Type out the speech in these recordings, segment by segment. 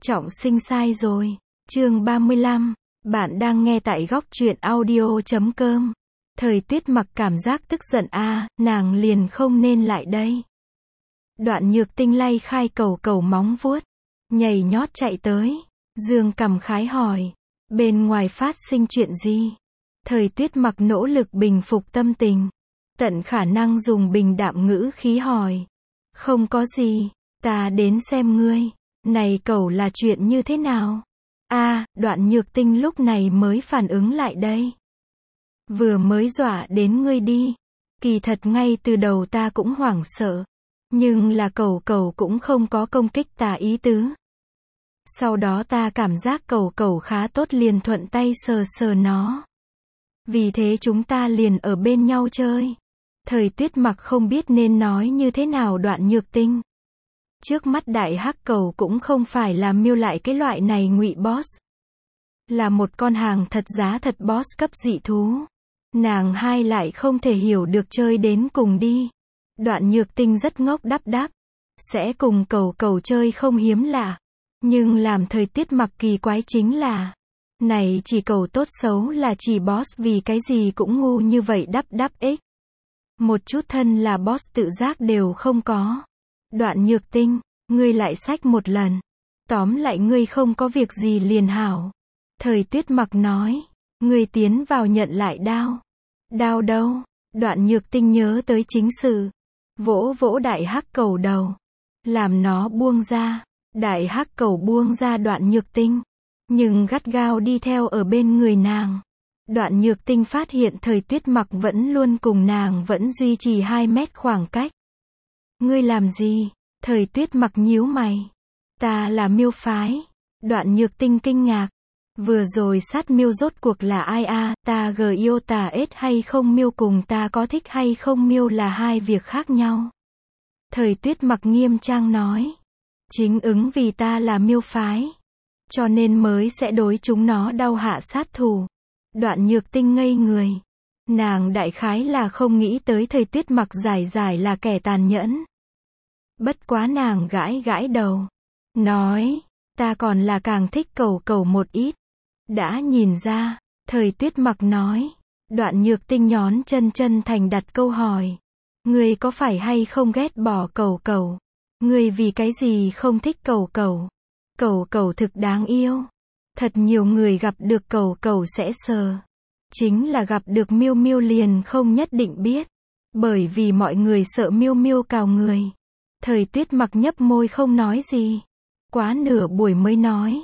Trọng sinh sai rồi. Chương 35. Bạn đang nghe tại góc truyện audio.com. Thời Tuyết Mặc cảm giác tức giận nàng liền không nên lại đây. Đoạn Nhược Tinh lay khai cầu cầu móng vuốt, nhảy nhót chạy tới, dương cằm khái hỏi, bên ngoài phát sinh chuyện gì? Thời Tuyết Mặc nỗ lực bình phục tâm tình, tận khả năng dùng bình đạm ngữ khí hỏi, không có gì, ta đến xem ngươi, này cậu là chuyện như thế nào? Đoạn Nhược Tinh lúc này mới phản ứng lại đây. Vừa mới dọa đến ngươi đi, kỳ thật ngay từ đầu ta cũng hoảng sợ, nhưng là cậu cũng không có công kích ta ý tứ. Sau đó ta cảm giác cậu khá tốt liền thuận tay sờ sờ nó. Vì thế chúng ta liền ở bên nhau chơi. Thời Tuyết Mặc không biết nên nói như thế nào Đoạn Nhược Tinh. Trước mắt đại hắc cầu cũng không phải là miêu lại cái loại này ngụy boss. Là một con hàng thật giá thật boss cấp dị thú. Nàng hai lại không thể hiểu được chơi đến cùng đi. Đoạn Nhược Tinh rất ngốc đáp. Sẽ cùng cậu chơi không hiếm lạ. Nhưng làm Thời Tuyết Mặc kỳ quái chính là, này chỉ cậu tốt xấu là chỉ boss vì cái gì cũng ngu như vậy đáp ích. Một chút thân là boss tự giác đều không có. Đoạn Nhược Tinh, ngươi lại xách một lần. Tóm lại ngươi không có việc gì liền hảo. Thời Tuyết Mặc nói, ngươi tiến vào nhận lại đao. Đao đâu? Đoạn Nhược Tinh nhớ tới chính sự. Vỗ đại hắc cầu đầu. Làm nó buông ra. Đại hắc cầu buông ra Đoạn Nhược Tinh. Nhưng gắt gao đi theo ở bên người nàng. Đoạn Nhược Tinh phát hiện Thời Tuyết Mặc vẫn luôn cùng nàng vẫn duy trì 2 mét khoảng cách. Ngươi làm gì? Thời Tuyết Mặc nhíu mày. Ta là miêu phái. Đoạn Nhược Tinh kinh ngạc. Vừa rồi sát miêu rốt cuộc là ai ta yêu ta ết hay không miêu cùng ta có thích hay không miêu là hai việc khác nhau. Thời Tuyết Mặc nghiêm trang nói. Chính ứng vì ta là miêu phái. Cho nên mới sẽ đối chúng nó đau hạ sát thủ. Đoạn Nhược Tinh ngây người. Nàng đại khái là không nghĩ tới Thời Tuyết Mặc giải là kẻ tàn nhẫn. Bất quá nàng gãi đầu. Nói, ta còn là càng thích cậu một ít. Đã nhìn ra, Thời Tuyết Mặc nói. Đoạn Nhược Tinh nhón chân thành đặt câu hỏi. Ngươi có phải hay không ghét bỏ cậu? Ngươi vì cái gì không thích cậu? Cậu thực đáng yêu. Thật nhiều người gặp được cậu sẽ sờ. Chính là gặp được miêu liền không nhất định biết. Bởi vì mọi người sợ miêu cào người. Thời Tuyết Mặc nhấp môi không nói gì. Quá nửa buổi mới nói.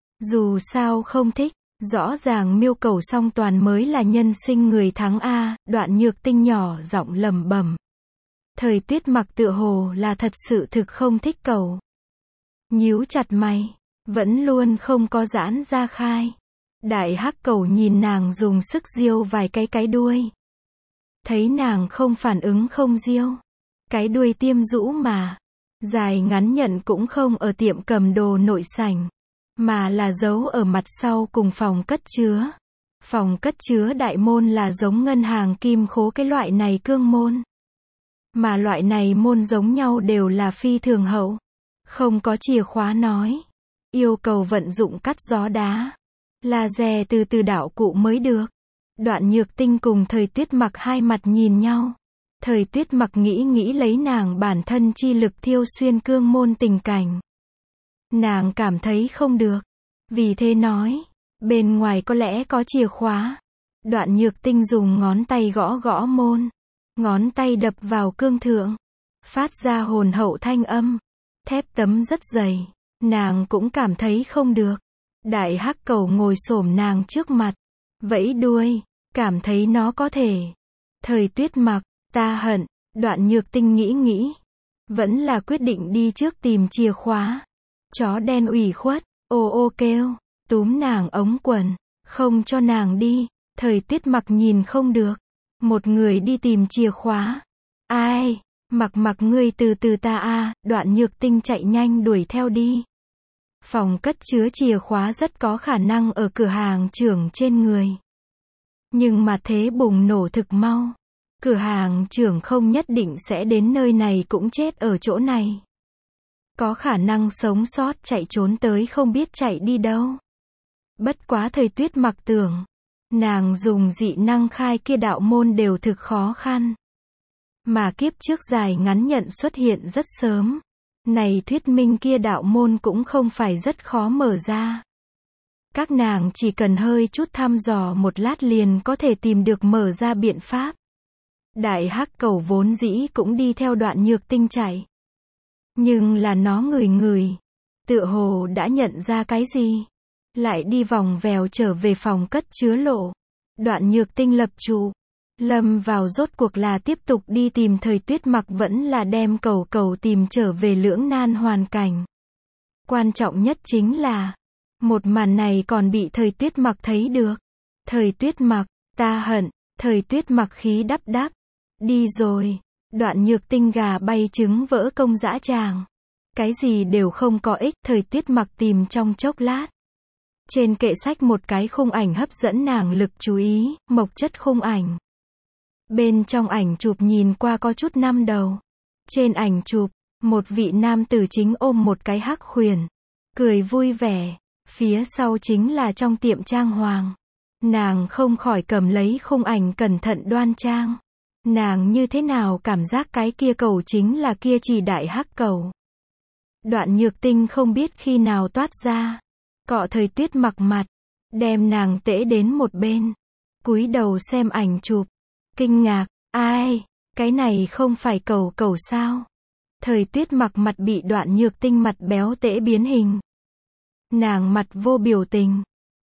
Dù sao không thích. Rõ ràng miêu cầu song toàn mới là nhân sinh người thắng Đoạn Nhược Tinh nhỏ giọng lẩm bẩm. Thời Tuyết Mặc tựa hồ là thật sự thực không thích cậu. Nhíu chặt mày. Vẫn luôn không có giãn ra khai. Đại hắc cầu nhìn nàng dùng sức giêu vài cái đuôi. Thấy nàng không phản ứng không giêu. Cái đuôi tiêm rũ mà. Dài ngắn nhận cũng không ở tiệm cầm đồ nội sảnh. Mà là giấu ở mặt sau cùng phòng cất chứa. Phòng cất chứa đại môn là giống ngân hàng kim khố cái loại này cương môn. Mà loại này môn giống nhau đều là phi thường hậu. Không có chìa khóa nói. Yêu cầu vận dụng cắt gió đá. Laser từ đạo cụ mới được. Đoạn Nhược Tinh cùng Thời Tuyết Mặc hai mặt nhìn nhau. Thời Tuyết Mặc nghĩ lấy nàng bản thân chi lực thiêu xuyên cương môn tình cảnh. Nàng cảm thấy không được. Vì thế nói. Bên ngoài có lẽ có chìa khóa. Đoạn Nhược Tinh dùng ngón tay gõ môn. Ngón tay đập vào cương thượng. Phát ra hồn hậu thanh âm. Thép tấm rất dày. Nàng cũng cảm thấy không được. Đại hắc cầu ngồi xổm nàng trước mặt. Vẫy đuôi. Cảm thấy nó có thể. Thời Tuyết Mặc. Ta hận. Đoạn Nhược Tinh nghĩ. Vẫn là quyết định đi trước tìm chìa khóa. Chó đen ủy khuất. Ô kêu. Túm nàng ống quần. Không cho nàng đi. Thời Tuyết Mặc nhìn không được. Một người đi tìm chìa khóa. Ai? Mặc ngươi từ ta Đoạn Nhược Tinh chạy nhanh đuổi theo đi. Phòng cất chứa chìa khóa rất có khả năng ở cửa hàng trưởng trên người. Nhưng mà thế bùng nổ thực mau. Cửa hàng trưởng không nhất định sẽ đến nơi này cũng chết ở chỗ này. có khả năng sống sót chạy trốn tới không biết chạy đi đâu. Bất quá Thời Tuyết Mặc tưởng, nàng dùng dị năng khai kia đạo môn đều thực khó khăn. Mà kiếp trước dài ngắn nhận xuất hiện rất sớm. Này thuyết minh kia đạo môn cũng không phải rất khó mở ra. Các nàng chỉ cần hơi chút thăm dò một lát liền có thể tìm được mở ra biện pháp. Đại hắc cầu vốn dĩ cũng đi theo Đoạn Nhược Tinh chạy. Nhưng là nó ngửi, tựa hồ đã nhận ra cái gì. Lại đi vòng vèo trở về phòng cất chứa lộ. Đoạn Nhược Tinh lập trụ. Lâm vào rốt cuộc là tiếp tục đi tìm Thời Tuyết Mặc vẫn là đem cầu tìm trở về lưỡng nan hoàn cảnh. Quan trọng nhất chính là, một màn này còn bị Thời Tuyết Mặc thấy được. Thời Tuyết Mặc, ta hận, Thời Tuyết Mặc khí đắp đắp. Đi rồi, Đoạn Nhược Tinh gà bay trứng vỡ công dã tràng. Cái gì đều không có ích, Thời Tuyết Mặc tìm trong chốc lát. Trên kệ sách một cái khung ảnh hấp dẫn nàng lực chú ý, mộc chất khung ảnh. Bên trong ảnh chụp nhìn qua có chút năm đầu. Trên ảnh chụp, một vị nam tử chính ôm một cái hắc khuyển, cười vui vẻ. Phía sau chính là trong tiệm trang hoàng. Nàng không khỏi cầm lấy khung ảnh cẩn thận đoan trang. Nàng như thế nào cảm giác cái kia cầu chính là kia chỉ đại hắc cầu. Đoạn Nhược Tinh không biết khi nào toát ra. Cọ Thời Tuyết Mặc mặt, đem nàng tễ đến một bên. Cúi đầu xem ảnh chụp. Kinh ngạc, ai, cái này không phải cầu sao? Thời Tuyết Mặc mặt bị Đoạn Nhược Tinh mặt béo tễ biến hình. Nàng mặt vô biểu tình.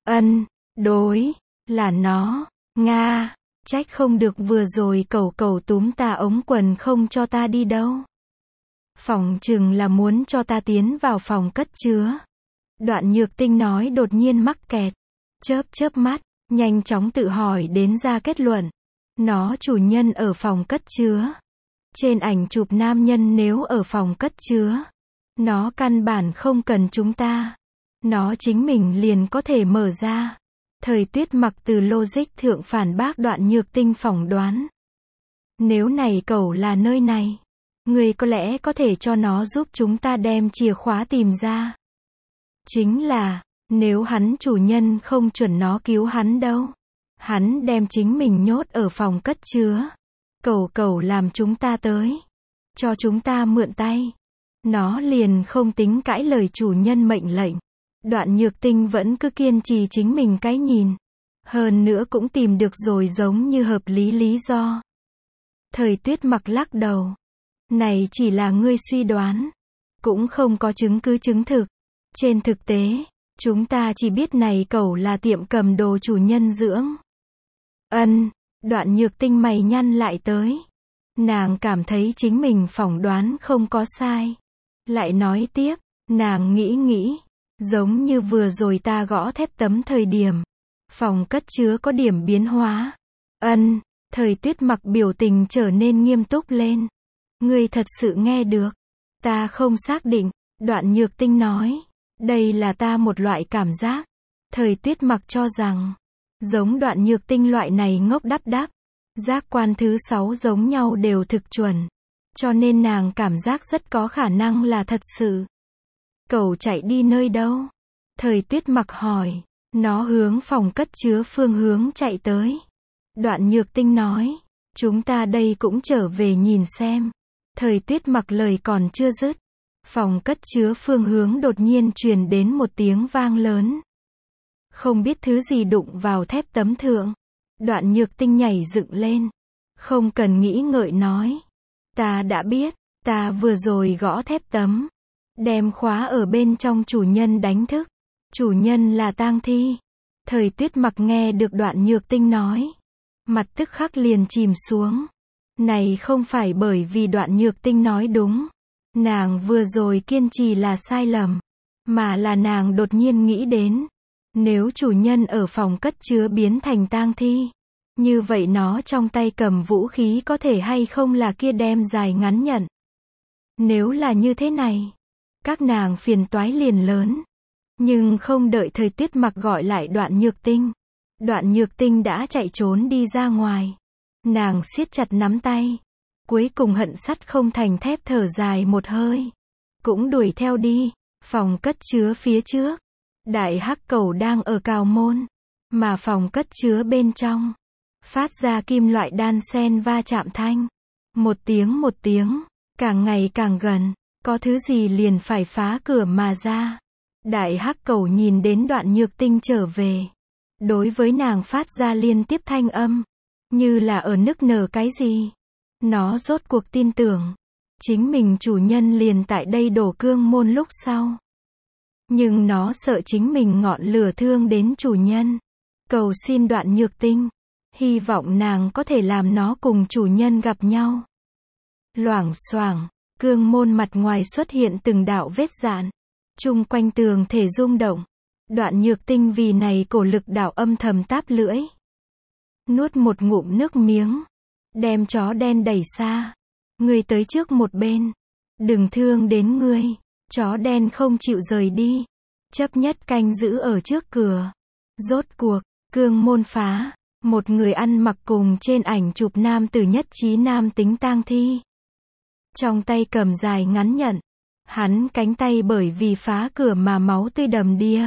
Đối, là nó, Nga, trách không được vừa rồi cầu túm ta ống quần không cho ta đi đâu. Phòng chừng là muốn cho ta tiến vào phòng cất chứa. Đoạn Nhược Tinh nói đột nhiên mắc kẹt. Chớp mắt, nhanh chóng tự hỏi đến ra kết luận. Nó chủ nhân ở phòng cất chứa. Trên ảnh chụp nam nhân nếu ở phòng cất chứa, nó căn bản không cần chúng ta. Nó chính mình liền có thể mở ra. Thời Tuyết Mặc từ logic thượng phản bác Đoạn Nhược Tinh phỏng đoán. Nếu này cầu là nơi này, người có lẽ có thể cho nó giúp chúng ta đem chìa khóa tìm ra. Chính là, nếu hắn chủ nhân không chuẩn nó cứu hắn đâu. Hắn đem chính mình nhốt ở phòng cất chứa. Cầu làm chúng ta tới. Cho chúng ta mượn tay. Nó liền không tính cãi lời chủ nhân mệnh lệnh. Đoạn Nhược Tinh vẫn cứ kiên trì chính mình cái nhìn. Hơn nữa cũng tìm được rồi giống như hợp lý lý do. Thời Tuyết Mặc lắc đầu. Này chỉ là ngươi suy đoán. Cũng không có chứng cứ chứng thực. Trên thực tế, chúng ta chỉ biết này cầu là tiệm cầm đồ chủ nhân dưỡng. Đoạn Nhược Tinh mày nhăn lại tới. Nàng cảm thấy chính mình phỏng đoán không có sai. Lại nói tiếp, nàng nghĩ, giống như vừa rồi ta gõ thép tấm thời điểm. Phòng cất chứa có điểm biến hóa. Thời Tuyết Mặc biểu tình trở nên nghiêm túc lên. Ngươi thật sự nghe được. Ta không xác định, Đoạn Nhược Tinh nói. Đây là ta một loại cảm giác. Thời Tuyết Mặc cho rằng, giống Đoạn Nhược Tinh loại này ngốc đắp đắp. Giác quan thứ 6 giống nhau đều thực chuẩn. Cho nên nàng cảm giác rất có khả năng là thật sự. Cầu chạy đi nơi đâu? Thời Tuyết Mặc hỏi. Nó hướng phòng cất chứa phương hướng chạy tới. Đoạn Nhược Tinh nói. Chúng ta đây cũng trở về nhìn xem. Thời Tuyết Mặc lời còn chưa dứt. Phòng cất chứa phương hướng đột nhiên truyền đến một tiếng vang lớn. Không biết thứ gì đụng vào thép tấm thượng. Đoạn Nhược Tinh nhảy dựng lên. Không cần nghĩ ngợi nói. Ta đã biết, ta vừa rồi gõ thép tấm. Đem khóa ở bên trong chủ nhân đánh thức. Chủ nhân là tang thi. Thời Tuyết Mặc nghe được Đoạn Nhược Tinh nói. Mặt tức khắc liền chìm xuống. Này không phải bởi vì Đoạn Nhược Tinh nói đúng. Nàng vừa rồi kiên trì là sai lầm. Mà là nàng đột nhiên nghĩ đến. Nếu chủ nhân ở phòng cất chứa biến thành tang thi. Như vậy nó trong tay cầm vũ khí có thể hay không là kia đem dài ngắn nhận. Nếu là như thế này. Các nàng phiền toái liền lớn. Nhưng không đợi Thời Tuyết Mặc gọi lại Đoạn Nhược Tinh. Đoạn Nhược Tinh đã chạy trốn đi ra ngoài. Nàng siết chặt nắm tay. Cuối cùng hận sắt không thành thép thở dài một hơi. cũng đuổi theo đi. Phòng cất chứa phía trước, đại hắc cầu đang ở cào môn, mà phòng cất chứa bên trong phát ra kim loại đan xen va chạm thanh. Một tiếng, càng ngày càng gần, có thứ gì liền phải phá cửa mà ra. Đại hắc cầu nhìn đến Đoạn Nhược Tinh trở về. Đối với nàng phát ra liên tiếp thanh âm, như là ở nức nở cái gì. Nó rốt cuộc tin tưởng, chính mình chủ nhân liền tại đây đổ cương môn lúc sau. Nhưng nó sợ chính mình ngọn lửa thương đến chủ nhân. Cầu xin Đoạn Nhược Tinh, hy vọng nàng có thể làm nó cùng chủ nhân gặp nhau. Loảng xoảng, cương môn mặt ngoài xuất hiện từng đạo vết dạn. Chung quanh tường thể rung động. Đoạn Nhược Tinh vì này cổ lực đạo âm thầm táp lưỡi. Nuốt một ngụm nước miếng. Đem chó đen đẩy xa. Ngươi tới trước một bên. Đừng thương đến ngươi. Chó đen không chịu rời đi. Chấp nhất canh giữ ở trước cửa. Rốt cuộc, cương môn phá. Một người ăn mặc cùng trên ảnh chụp nam tử nhất trí nam tính tang thi. Trong tay cầm dài ngắn nhận. Hắn cánh tay bởi vì phá cửa mà máu tươi đầm đìa.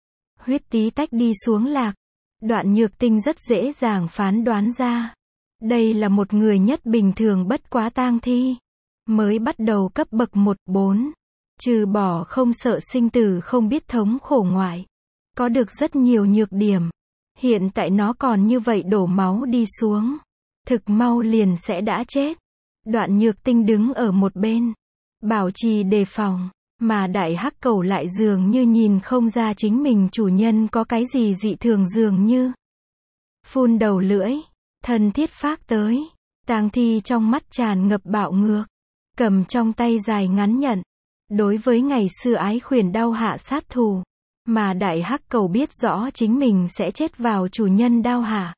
Huyết tí tách đi xuống lạc. Đoạn Nhược Tinh rất dễ dàng phán đoán ra. Đây là một người nhất bình thường bất quá tang thi. Mới bắt đầu cấp bậc 1-4. Trừ bỏ không sợ sinh tử không biết thống khổ ngoại. Có được rất nhiều nhược điểm. Hiện tại nó còn như vậy đổ máu đi xuống. Thực mau liền sẽ đã chết. Đoạn Nhược Tinh đứng ở một bên. Bảo trì đề phòng. Mà đại hắc cầu lại dường như nhìn không ra chính mình chủ nhân có cái gì dị thường dường như. Phun đầu lưỡi. Thân thiết phác tới. Tang thi trong mắt tràn ngập bạo ngược. Cầm trong tay dài ngắn nhận. Đối với ngày xưa ái khuyển đao hạ sát thủ. Mà đại hắc cầu biết rõ chính mình sẽ chết vào chủ nhân đao hạ.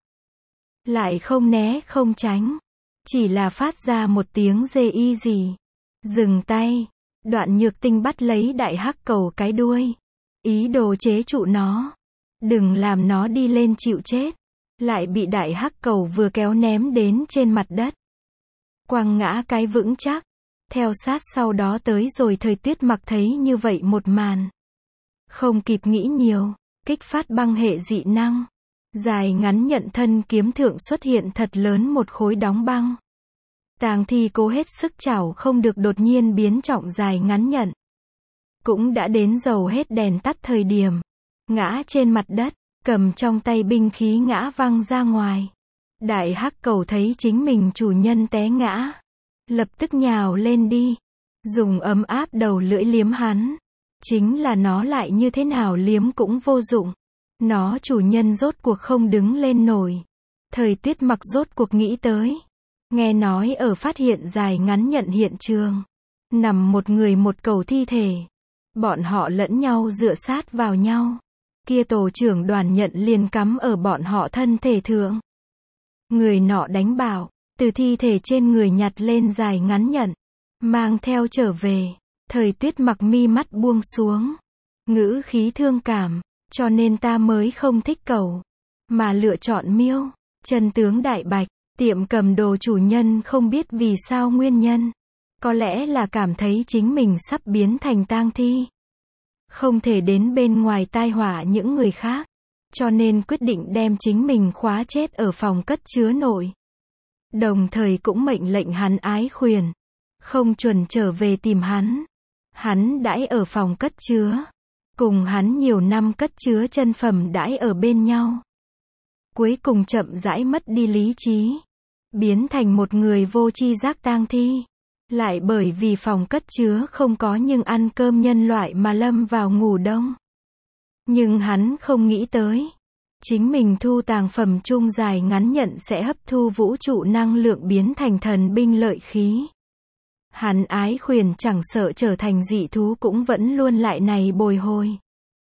Lại không né không tránh. Chỉ là phát ra một tiếng dê y gì. Dừng tay. Đoạn Nhược Tinh bắt lấy đại hắc cầu cái đuôi. Ý đồ chế trụ nó. Đừng làm nó đi lên chịu chết. Lại bị đại hắc cầu vừa kéo ném đến trên mặt đất. Quăng ngã cái vững chắc. Theo sát sau đó tới rồi Thời Tuyết Mặc thấy như vậy một màn. Không kịp nghĩ nhiều. Kích phát băng hệ dị năng. Dài ngắn nhận thân kiếm thượng xuất hiện thật lớn một khối đóng băng. Tang thi cố hết sức chảo không được đột nhiên biến trọng dài ngắn nhận. Cũng đã đến dầu hết đèn tắt thời điểm. Ngã trên mặt đất, cầm trong tay binh khí ngã văng ra ngoài. Đại hắc cầu thấy chính mình chủ nhân té ngã. Lập tức nhào lên đi. Dùng ấm áp đầu lưỡi liếm hắn. Chính là nó lại như thế nào liếm cũng vô dụng. Nó chủ nhân rốt cuộc không đứng lên nổi. Thời Tuyết Mặc rốt cuộc nghĩ tới. Nghe nói ở phát hiện dài ngắn nhận hiện trường. Nằm một người một cầu thi thể. Bọn họ lẫn nhau dựa sát vào nhau. Kia tổ trưởng đoàn nhận liền cắm ở bọn họ thân thể thượng. Người nọ đánh bảo. Từ thi thể trên người nhặt lên dài ngắn nhận. Mang theo trở về. Thời Tuyết Mặc mi mắt buông xuống. Ngữ khí thương cảm. Cho nên ta mới không thích cầu. Mà lựa chọn miêu. Chân tướng đại bạch. Tiệm cầm đồ chủ nhân không biết vì sao nguyên nhân. Có lẽ là cảm thấy chính mình sắp biến thành tang thi. Không thể đến bên ngoài tai họa những người khác. Cho nên quyết định đem chính mình khóa chết ở phòng cất chứa nội. Đồng thời cũng mệnh lệnh hắn ái khuyển. Không chuẩn trở về tìm hắn. Hắn đãi ở phòng cất chứa. Cùng hắn nhiều năm cất chứa chân phẩm đãi ở bên nhau. Cuối cùng chậm rãi mất đi lý trí. Biến thành một người vô tri giác tang thi. Lại bởi vì phòng cất chứa không có nhưng ăn cơm nhân loại mà lâm vào ngủ đông. Nhưng hắn không nghĩ tới. Chính mình thu tàng phẩm chung dài ngắn nhận sẽ hấp thu vũ trụ năng lượng biến thành thần binh lợi khí. Hắn ái khuyển chẳng sợ trở thành dị thú cũng vẫn luôn lại này bồi hồi.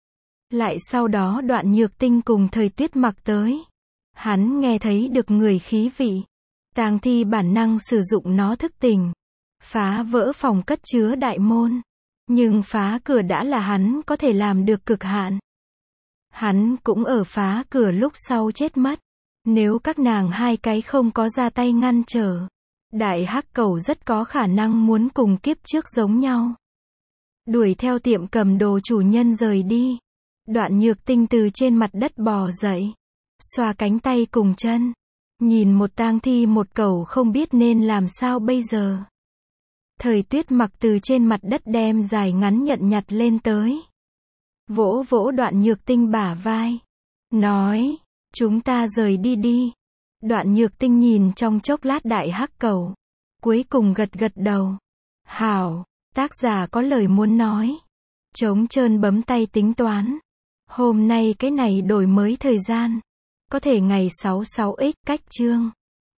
Lại sau đó Đoạn Nhược Tinh cùng Thời Tuyết Mặc tới. Hắn nghe thấy được người khí vị. Tang thi bản năng sử dụng nó thức tỉnh. Phá vỡ phòng cất chứa đại môn. Nhưng phá cửa đã là hắn có thể làm được cực hạn. Hắn cũng ở phá cửa lúc sau chết mất. Nếu các nàng hai cái không có ra tay ngăn trở. Đại hắc cầu rất có khả năng muốn cùng kiếp trước giống nhau. đuổi theo tiệm cầm đồ chủ nhân rời đi. Đoạn Nhược Tinh từ trên mặt đất bò dậy, xoa cánh tay cùng chân, nhìn một tang thi một cẩu không biết nên làm sao bây giờ. Thời Tuyết Mặc từ trên mặt đất đem dài ngắn nhận nhặt lên tới, vỗ vỗ Đoạn Nhược Tinh bả vai, nói, chúng ta rời đi đi. Đoạn Nhược Tinh nhìn trong chốc lát đại hắc cẩu, cuối cùng gật gật đầu. Hảo, tác giả có lời muốn nói. Trống trơn bấm tay tính toán. Hôm nay cái này đổi mới thời gian. Có thể ngày 66x cách chương.